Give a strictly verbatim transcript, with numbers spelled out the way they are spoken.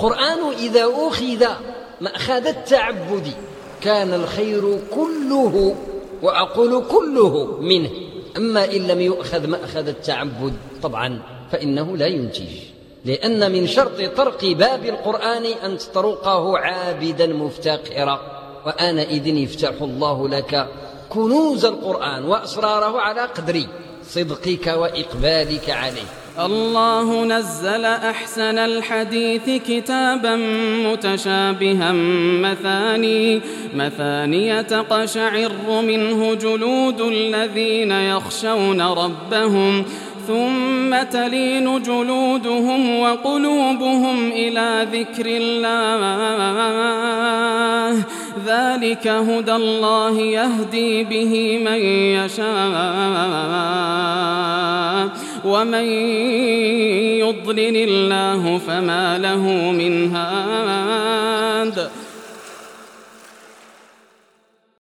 القرآن إذا أخذ مأخذ التعبد كان الخير كله، وأقول كله، منه. أما إن لم يؤخذ مأخذ التعبد طبعا فإنه لا ينتج، لأن من شرط طرق باب القرآن أن تطرقه عابدا مفتقرا، وآنئذ يفتح الله لك كنوز القرآن وأسراره على قدر صدقك وإقبالك عليه. الله نزل أحسن الحديث كتابا متشابها مثاني مثانية تقشعر منه جلود الذين يخشون ربهم ثم تلين جلودهم وقلوبهم إلى ذكر الله ذلك هدى الله يهدي به من يشاء ومن يضلل الله فما له من هاد.